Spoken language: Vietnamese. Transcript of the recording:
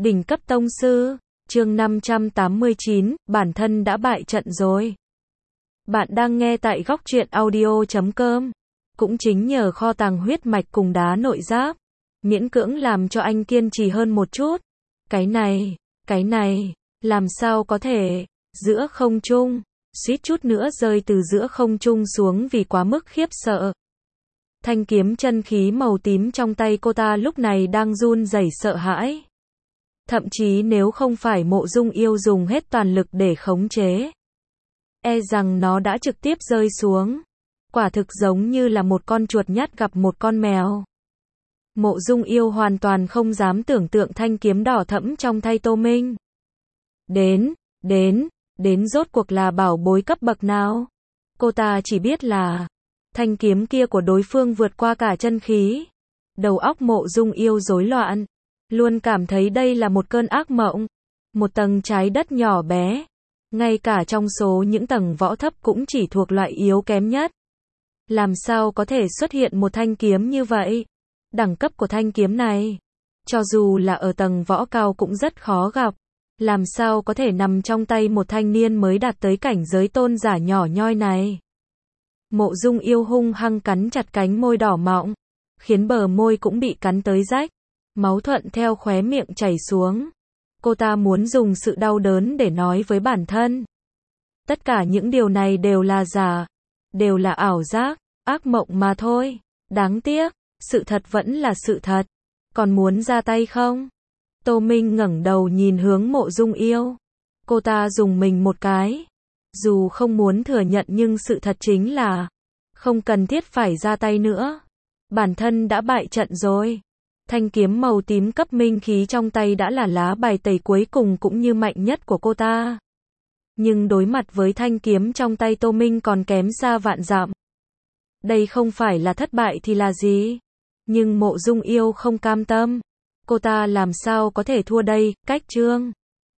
Đỉnh cấp tông sư, chương 589, bản thân đã bại trận rồi. Bạn đang nghe tại góc truyện audio.com. Cũng chính nhờ kho tàng huyết mạch cùng đá nội giáp, miễn cưỡng làm cho anh kiên trì hơn một chút. Cái này, làm sao có thể, giữa không trung, suýt chút nữa rơi từ giữa không trung xuống vì quá mức khiếp sợ. Thanh kiếm chân khí màu tím trong tay cô ta lúc này đang run rẩy sợ hãi. Thậm chí nếu không phải Mộ Dung Yêu dùng hết toàn lực để khống chế, e rằng nó đã trực tiếp rơi xuống. Quả thực giống như là một con chuột nhắt gặp một con mèo. Mộ Dung Yêu hoàn toàn không dám tưởng tượng thanh kiếm đỏ thẫm trong tay Tô Minh. Đến rốt cuộc là bảo bối cấp bậc nào? Cô ta chỉ biết là thanh kiếm kia của đối phương vượt qua cả chân khí. Đầu óc Mộ Dung Yêu rối loạn, luôn cảm thấy đây là một cơn ác mộng, một tầng trái đất nhỏ bé, ngay cả trong số những tầng võ thấp cũng chỉ thuộc loại yếu kém nhất. Làm sao có thể xuất hiện một thanh kiếm như vậy? Đẳng cấp của thanh kiếm này, cho dù là ở tầng võ cao cũng rất khó gặp. Làm sao có thể nằm trong tay một thanh niên mới đạt tới cảnh giới tôn giả nhỏ nhoi này? Mộ Dung Yêu hung hăng cắn chặt cánh môi đỏ mọng, khiến bờ môi cũng bị cắn tới rách, máu thuận theo khóe miệng chảy xuống. Cô ta muốn dùng sự đau đớn để nói với bản thân, tất cả những điều này đều là giả, đều là ảo giác, ác mộng mà thôi. Đáng tiếc, sự thật vẫn là sự thật. Còn muốn ra tay không? Tô Minh ngẩng đầu nhìn hướng Mộ Dung Yêu. Cô ta dùng mình một cái. Dù không muốn thừa nhận nhưng sự thật chính là không cần thiết phải ra tay nữa. Bản thân đã bại trận rồi. Thanh kiếm màu tím cấp minh khí trong tay đã là lá bài tẩy cuối cùng cũng như mạnh nhất của cô ta. Nhưng đối mặt với thanh kiếm trong tay Tô Minh còn kém xa vạn dặm. Đây không phải là thất bại thì là gì? Nhưng Mộ Dung Yêu không cam tâm. Cô ta làm sao có thể thua đây? Cách chương